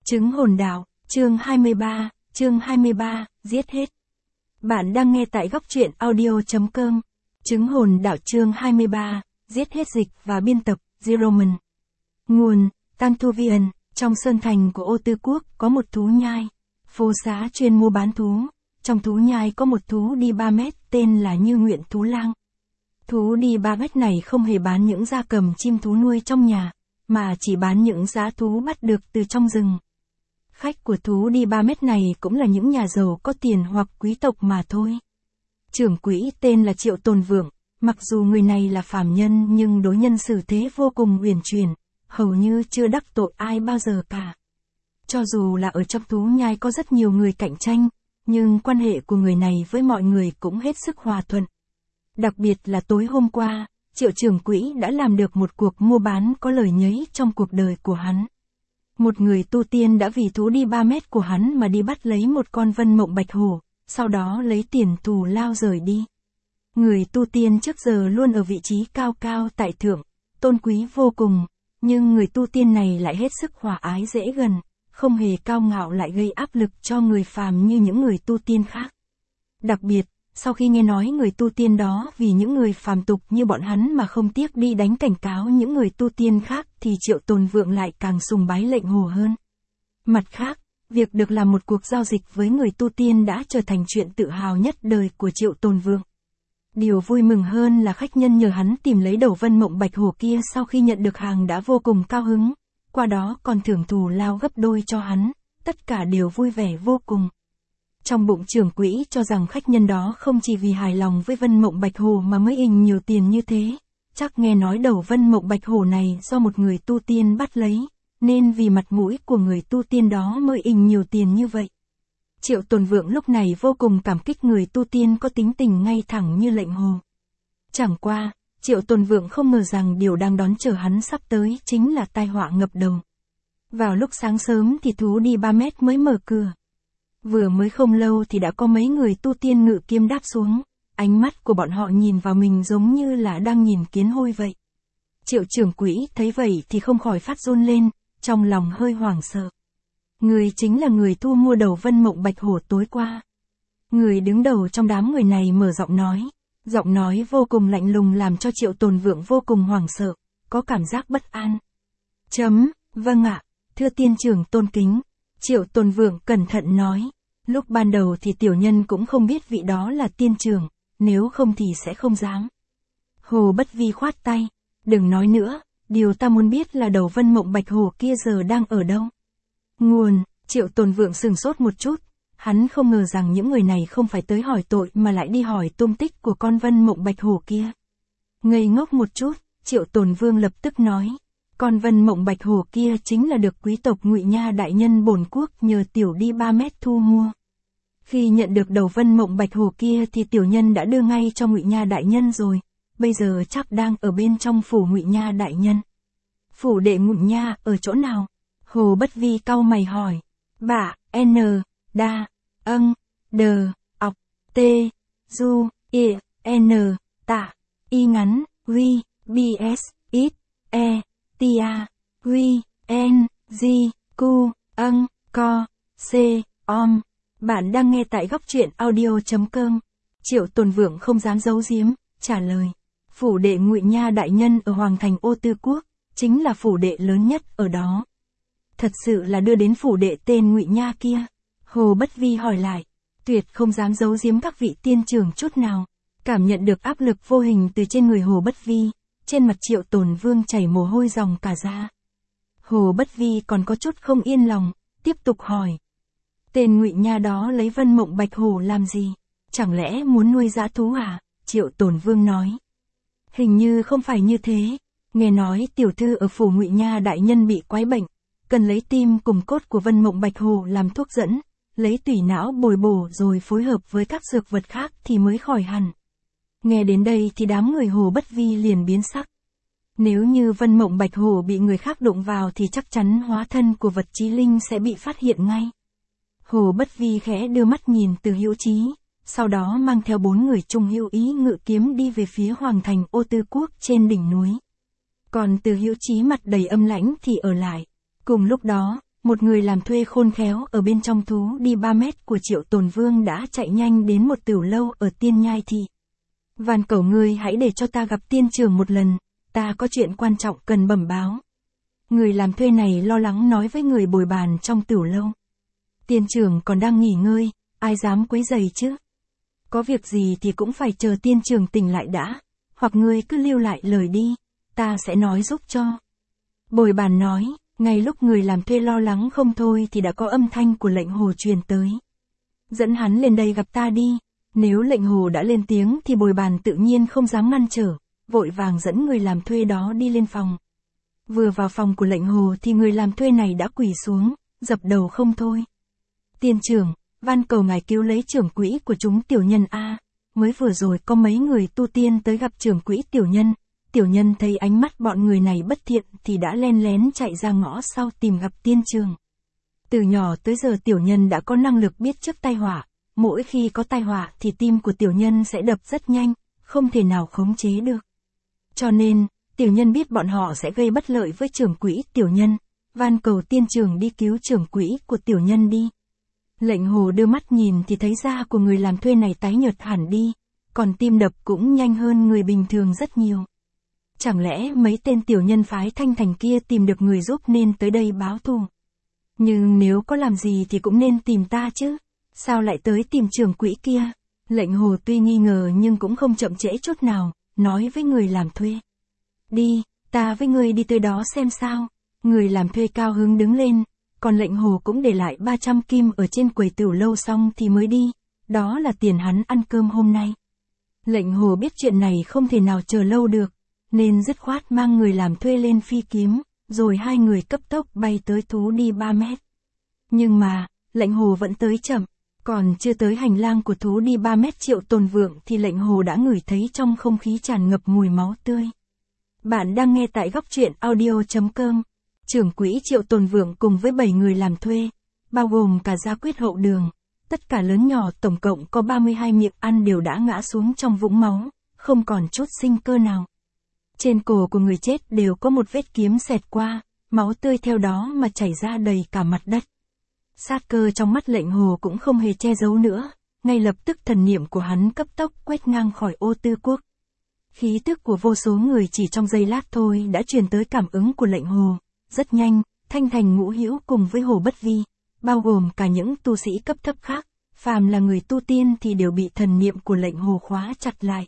Chứng hồn đạo, chương 23, giết hết. Bạn đang nghe tại góc truyện audio.com. Chứng hồn đạo chương 23, giết hết, dịch và biên tập, Zeroman. Nguồn, Tantuvian, trong sơn thành của Ô Tư Quốc có một thú nhai. Phố xá chuyên mua bán thú. Trong thú nhai có một thú đi 3 mét tên là Như Nguyện Thú Lang. Thú đi 3 mét này không hề bán những gia cầm chim thú nuôi trong nhà, mà chỉ bán những dã thú bắt được từ trong rừng. Khách của thú đi 3 mét này cũng là những nhà giàu có tiền hoặc quý tộc mà thôi. Trưởng quỹ tên là Triệu Tồn Vượng, mặc dù người này là phàm nhân nhưng đối nhân xử thế vô cùng uyển chuyển, hầu như chưa đắc tội ai bao giờ cả. Cho dù là ở trong thú nhai có rất nhiều người cạnh tranh, nhưng quan hệ của người này với mọi người cũng hết sức hòa thuận. Đặc biệt là tối hôm qua, Triệu trưởng quỹ đã làm được một cuộc mua bán có lời nhấy trong cuộc đời của hắn. Một người tu tiên đã vì thú đi 3 mét của hắn mà đi bắt lấy một con vân mộng bạch hổ, sau đó lấy tiền thù lao rời đi. Người tu tiên trước giờ luôn ở vị trí cao cao tại thượng, tôn quý vô cùng, nhưng người tu tiên này lại hết sức hòa ái dễ gần, không hề cao ngạo lại gây áp lực cho người phàm như những người tu tiên khác. Đặc biệt, sau khi nghe nói người tu tiên đó vì những người phàm tục như bọn hắn mà không tiếc đi đánh cảnh cáo những người tu tiên khác thì Triệu Tồn Vượng lại càng sùng bái lệnh hồ hơn. Mặt khác, việc được làm một cuộc giao dịch với người tu tiên đã trở thành chuyện tự hào nhất đời của Triệu Tồn Vượng. Điều vui mừng hơn là khách nhân nhờ hắn tìm lấy đầu vân mộng bạch hổ kia sau khi nhận được hàng đã vô cùng cao hứng, qua đó còn thưởng thù lao gấp đôi cho hắn, tất cả đều vui vẻ vô cùng. Trong bụng trưởng quỹ cho rằng khách nhân đó không chỉ vì hài lòng với vân mộng bạch hổ mà mới ình nhiều tiền như thế, chắc nghe nói đầu vân mộng bạch hổ này do một người tu tiên bắt lấy, nên vì mặt mũi của người tu tiên đó mới ình nhiều tiền như vậy. Triệu Tồn Vượng lúc này vô cùng cảm kích người tu tiên có tính tình ngay thẳng như lệnh hồ. Chẳng qua, Triệu Tồn Vượng không ngờ rằng điều đang đón chờ hắn sắp tới chính là tai họa ngập đầu. Vào lúc sáng sớm thì thú đi 3 mét mới mở cửa. Vừa mới không lâu thì đã có mấy người tu tiên ngự kiếm đáp xuống, ánh mắt của bọn họ nhìn vào mình giống như là đang nhìn kiến hôi vậy. Triệu trưởng quỹ thấy vậy thì không khỏi phát run lên, trong lòng hơi hoảng sợ. Người chính là người thu mua đầu vân mộng bạch hổ tối qua. Người đứng đầu trong đám người này mở giọng nói vô cùng lạnh lùng làm cho Triệu Tồn Vượng vô cùng hoảng sợ, có cảm giác bất an. Vâng ạ, thưa tiên trưởng tôn kính. Triệu Tồn Vượng cẩn thận nói, lúc ban đầu thì tiểu nhân cũng không biết vị đó là tiên trưởng, nếu không thì sẽ không dám. Hồ Bất Vi khoát tay, đừng nói nữa, điều ta muốn biết là đầu vân mộng bạch hổ kia giờ đang ở đâu. Nguồn, Triệu Tồn Vượng sừng sốt một chút, hắn không ngờ rằng những người này không phải tới hỏi tội mà lại đi hỏi tung tích của con vân mộng bạch hổ kia. Ngây ngốc một chút, Triệu Tồn Vương lập tức nói. Con vân mộng bạch hổ kia chính là được quý tộc Ngụy Nha đại nhân bổn quốc nhờ tiểu đi 3 mét thu mua. Khi nhận được đầu vân mộng bạch hổ kia thì tiểu nhân đã đưa ngay cho Ngụy Nha đại nhân rồi, bây giờ chắc đang ở bên trong phủ Ngụy Nha đại nhân. Phủ đệ Ngụy Nha ở chỗ nào? Hồ Bất Vi cau mày hỏi. Bạ, N, Đa, Âng, Đờ, Ọc, T, Du, I, N, Tạ, Y ngắn, Huy, BS, Ít, E. Tia, Huy, N, G, Q, Âng, Co, C, Om. Bạn đang nghe tại góc truyện audio.com. Triệu Tồn Vượng không dám giấu giếm, trả lời. Phủ đệ Ngụy Nha đại nhân ở Hoàng thành Ô Tư Quốc, chính là phủ đệ lớn nhất ở đó. Thật sự là đưa đến phủ đệ tên Ngụy Nha kia? Hồ Bất Vi hỏi lại. Tuyệt không dám giấu giếm các vị tiên trưởng chút nào. Cảm nhận được áp lực vô hình từ trên người Hồ Bất Vi. Trên mặt Triệu Tồn Vương chảy mồ hôi ròng cả ra. Hồ Bất Vi còn có chút không yên lòng, tiếp tục hỏi. Tên Ngụy Nha đó lấy vân mộng bạch hổ làm gì? Chẳng lẽ muốn nuôi dã thú à? Triệu Tồn Vương nói. Hình như không phải như thế. Nghe nói tiểu thư ở phủ Ngụy Nha đại nhân bị quái bệnh, cần lấy tim cùng cốt của vân mộng bạch hổ làm thuốc dẫn, lấy tủy não bồi bổ rồi phối hợp với các dược vật khác thì mới khỏi hẳn. Nghe đến đây thì đám người Hồ Bất Vi liền biến sắc. Nếu như vân mộng bạch hổ bị người khác đụng vào thì chắc chắn hóa thân của vật chí linh sẽ bị phát hiện ngay. Hồ Bất Vi khẽ đưa mắt nhìn Từ Hữu Chí, sau đó mang theo 4 người Trung Hữu Ý ngự kiếm đi về phía Hoàng thành Ô Tư Quốc trên đỉnh núi. Còn Từ Hữu Chí mặt đầy âm lãnh thì ở lại. Cùng lúc đó, một người làm thuê khôn khéo ở bên trong thú đi 3 mét của Triệu Tồn Vương đã chạy nhanh đến một tiểu lâu ở Tiên Nhai Thị. Van cầu ngươi hãy để cho ta gặp tiên trưởng một lần, ta có chuyện quan trọng cần bẩm báo. Người làm thuê này lo lắng nói với người bồi bàn trong tiểu lâu. Tiên trưởng còn đang nghỉ ngơi, ai dám quấy rầy chứ? Có việc gì thì cũng phải chờ tiên trưởng tỉnh lại đã, hoặc ngươi cứ lưu lại lời đi, ta sẽ nói giúp cho. Bồi bàn nói, ngay lúc người làm thuê lo lắng không thôi thì đã có âm thanh của lệnh hồ truyền tới. Dẫn hắn lên đây gặp ta đi. Nếu lệnh hồ đã lên tiếng thì bồi bàn tự nhiên không dám ngăn trở, vội vàng dẫn người làm thuê đó đi lên phòng. Vừa vào phòng của lệnh hồ thì người làm thuê này đã quỳ xuống, dập đầu không thôi. Tiên trưởng, van cầu ngài cứu lấy trưởng quỹ của chúng tiểu nhân a. Mới vừa rồi có mấy người tu tiên tới gặp trưởng quỹ tiểu nhân thấy ánh mắt bọn người này bất thiện thì đã len lén chạy ra ngõ sau tìm gặp tiên trưởng. Từ nhỏ tới giờ tiểu nhân đã có năng lực biết trước tai họa. Mỗi khi có tai họa thì tim của tiểu nhân sẽ đập rất nhanh, không thể nào khống chế được. Cho nên, tiểu nhân biết bọn họ sẽ gây bất lợi với trưởng quỹ tiểu nhân, van cầu tiên trưởng đi cứu trưởng quỹ của tiểu nhân đi. Lệnh hồ đưa mắt nhìn thì thấy da của người làm thuê này tái nhợt hẳn đi, còn tim đập cũng nhanh hơn người bình thường rất nhiều. Chẳng lẽ mấy tên tiểu nhân phái Thanh Thành kia tìm được người giúp nên tới đây báo thù? Nhưng nếu có làm gì thì cũng nên tìm ta chứ. Sao lại tới tìm trưởng quỹ kia? Lệnh hồ tuy nghi ngờ nhưng cũng không chậm trễ chút nào, nói với người làm thuê. Đi, ta với ngươi đi tới đó xem sao. Người làm thuê cao hứng đứng lên, còn lệnh hồ cũng để lại 300 kim ở trên quầy tiểu lâu xong thì mới đi. Đó là tiền hắn ăn cơm hôm nay. Lệnh hồ biết chuyện này không thể nào chờ lâu được, nên dứt khoát mang người làm thuê lên phi kiếm, rồi hai người cấp tốc bay tới thú đi 3 mét. Nhưng mà, lệnh hồ vẫn tới chậm. Còn chưa tới hành lang của thú đi 3 mét Triệu Tồn Vượng thì lệnh hồ đã ngửi thấy trong không khí tràn ngập mùi máu tươi. Bạn đang nghe tại góc truyện audio.com. Trưởng quỹ Triệu Tồn Vượng cùng với 7 người làm thuê, bao gồm cả gia quyết hậu đường, tất cả lớn nhỏ tổng cộng có 32 miệng ăn đều đã ngã xuống trong vũng máu, không còn chút sinh cơ nào. Trên cổ của người chết đều có một vết kiếm xẹt qua, máu tươi theo đó mà chảy ra đầy cả mặt đất. Sát cơ trong mắt lệnh hồ cũng không hề che giấu nữa, ngay lập tức thần niệm của hắn cấp tốc quét ngang khỏi Ô Tư Quốc. Khí tức của vô số người chỉ trong giây lát thôi đã truyền tới cảm ứng của lệnh hồ, rất nhanh, Thanh Thành Ngũ Hữu cùng với Hồ Bất Vi, bao gồm cả những tu sĩ cấp thấp khác, phàm là người tu tiên thì đều bị thần niệm của lệnh hồ khóa chặt lại.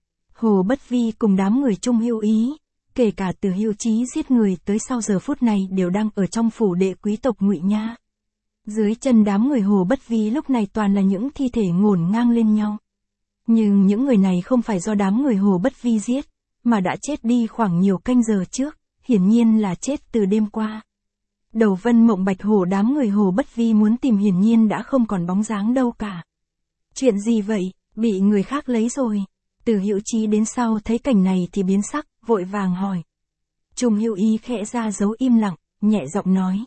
Hồ Bất Vi cùng đám người Trung Hữu Ý, kể cả Từ Hữu Chí giết người tới sau giờ phút này đều đang ở trong phủ đệ quý tộc Ngụy Nha. Dưới chân đám người Hồ Bất Vi lúc này toàn là những thi thể ngổn ngang lên nhau. Nhưng những người này không phải do đám người Hồ Bất Vi giết, mà đã chết đi khoảng nhiều canh giờ trước, hiển nhiên là chết từ đêm qua. Đầu Vân Mộng Bạch Hổ đám người Hồ Bất Vi muốn tìm hiển nhiên đã không còn bóng dáng đâu cả. Chuyện gì vậy, bị người khác lấy rồi? Từ Hữu Chí đến sau thấy cảnh này thì biến sắc, vội vàng hỏi. Trung Hữu Ý khẽ ra dấu im lặng, nhẹ giọng nói.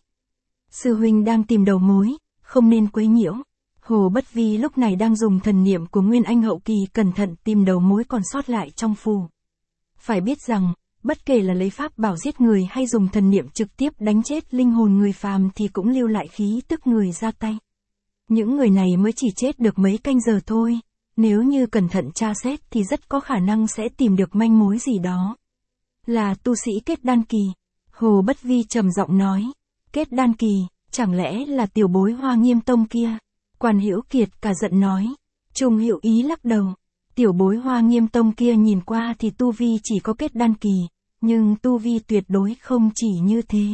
Sư huynh đang tìm đầu mối, không nên quấy nhiễu. Hồ Bất Vi lúc này đang dùng thần niệm của Nguyên Anh hậu kỳ cẩn thận tìm đầu mối còn sót lại trong phù. Phải biết rằng, bất kể là lấy pháp bảo giết người hay dùng thần niệm trực tiếp đánh chết linh hồn người phàm thì cũng lưu lại khí tức người ra tay. Những người này mới chỉ chết được mấy canh giờ thôi, nếu như cẩn thận tra xét thì rất có khả năng sẽ tìm được manh mối gì đó. Là tu sĩ kết đan kỳ. Hồ Bất Vi trầm giọng nói. Kết đan kỳ, chẳng lẽ là tiểu bối Hoa Nghiêm Tông kia? Quan Hữu Kiệt cả giận nói. Trung Hữu Ý lắc đầu. Tiểu bối Hoa Nghiêm Tông kia nhìn qua thì tu vi chỉ có kết đan kỳ, nhưng tu vi tuyệt đối không chỉ như thế.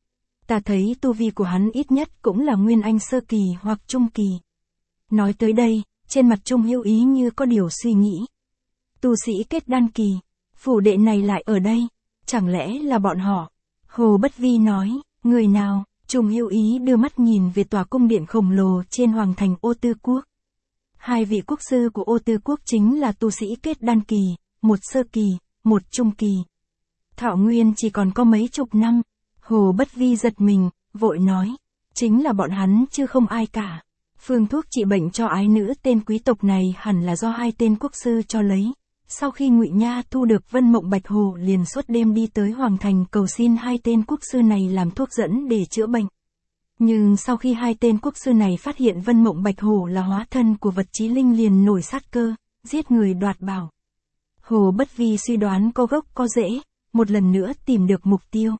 Ta thấy tu vi của hắn ít nhất cũng là Nguyên Anh sơ kỳ hoặc trung kỳ. Nói tới đây, trên mặt Trung Hữu Ý như có điều suy nghĩ. Tu sĩ kết đan kỳ, phủ đệ này lại ở đây, chẳng lẽ là bọn họ? Hồ Bất Vi nói, người nào? Trung Hữu Ý đưa mắt nhìn về tòa cung điện khổng lồ trên hoàng thành Ô Tư Quốc. Hai vị quốc sư của Ô Tư Quốc chính là tu sĩ kết đan kỳ, một sơ kỳ, một trung kỳ. Thọ nguyên chỉ còn có mấy chục năm. Hồ Bất Vi giật mình, vội nói, chính là bọn hắn chứ không ai cả. Phương thuốc trị bệnh cho ái nữ tên quý tộc này hẳn là do hai tên quốc sư cho lấy. Sau khi Ngụy Nha thu được Vân Mộng Bạch Hồ liền suốt đêm đi tới hoàng thành cầu xin hai tên quốc sư này làm thuốc dẫn để chữa bệnh. Nhưng sau khi hai tên quốc sư này phát hiện Vân Mộng Bạch Hổ là hóa thân của vật chí linh liền nổi sát cơ, giết người đoạt bảo. Hồ Bất Vi suy đoán có gốc có rễ, một lần nữa tìm được mục tiêu.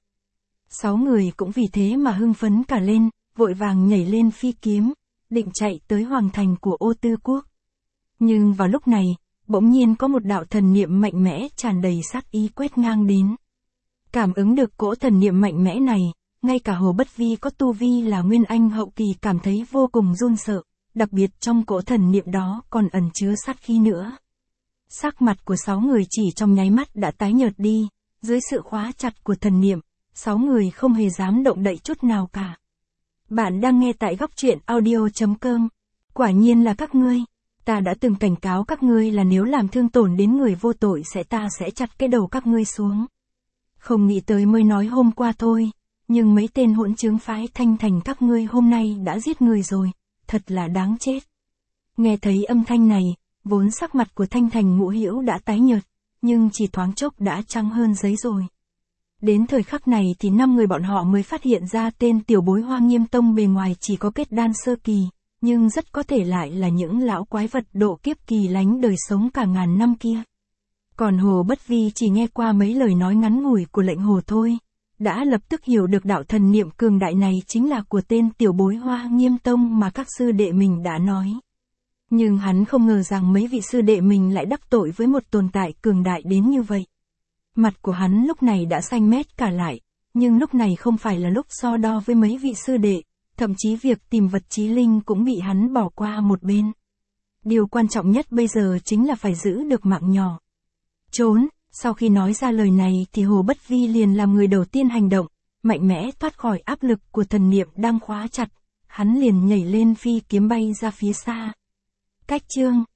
6 người cũng vì thế mà hưng phấn cả lên, vội vàng nhảy lên phi kiếm, định chạy tới hoàng thành của Ô Tư Quốc. Nhưng vào lúc này, bỗng nhiên có một đạo thần niệm mạnh mẽ tràn đầy sát ý quét ngang đến. Cảm ứng được cỗ thần niệm mạnh mẽ này, ngay cả Hồ Bất Vi có tu vi là Nguyên Anh hậu kỳ cảm thấy vô cùng run sợ, đặc biệt trong cỗ thần niệm đó còn ẩn chứa sát khí nữa. Sắc mặt của 6 người chỉ trong nháy mắt đã tái nhợt đi, dưới sự khóa chặt của thần niệm, 6 người không hề dám động đậy chút nào cả. Bạn đang nghe tại góc truyện audio.com. Quả nhiên là các ngươi. Ta đã từng cảnh cáo các ngươi là nếu làm thương tổn đến người vô tội ta sẽ chặt cái đầu các ngươi xuống. Không nghĩ tới mới nói hôm qua thôi, nhưng mấy tên hỗn chứng phái Thanh Thành các ngươi hôm nay đã giết người rồi, thật là đáng chết. Nghe thấy âm thanh này, vốn sắc mặt của Thanh Thành Ngũ Hữu đã tái nhợt, nhưng chỉ thoáng chốc đã trắng hơn giấy rồi. Đến thời khắc này thì 5 người bọn họ mới phát hiện ra tên tiểu bối Hoa Nghiêm Tông bề ngoài chỉ có kết đan sơ kỳ, nhưng rất có thể lại là những lão quái vật độ kiếp kỳ lánh đời sống cả ngàn năm kia. Còn Hồ Bất Vi chỉ nghe qua mấy lời nói ngắn ngủi của lệnh Hồ thôi, đã lập tức hiểu được đạo thần niệm cường đại này chính là của tên tiểu bối Hoa Nghiêm Tông mà các sư đệ mình đã nói. Nhưng hắn không ngờ rằng mấy vị sư đệ mình lại đắc tội với một tồn tại cường đại đến như vậy. Mặt của hắn lúc này đã xanh mét cả lại, nhưng lúc này không phải là lúc so đo với mấy vị sư đệ, thậm chí việc tìm vật chí linh cũng bị hắn bỏ qua một bên. Điều quan trọng nhất bây giờ chính là phải giữ được mạng nhỏ. Trốn, sau khi nói ra lời này thì Hồ Bất Vi liền làm người đầu tiên hành động, mạnh mẽ thoát khỏi áp lực của thần niệm đang khóa chặt, hắn liền nhảy lên phi kiếm bay ra phía xa. Cách chương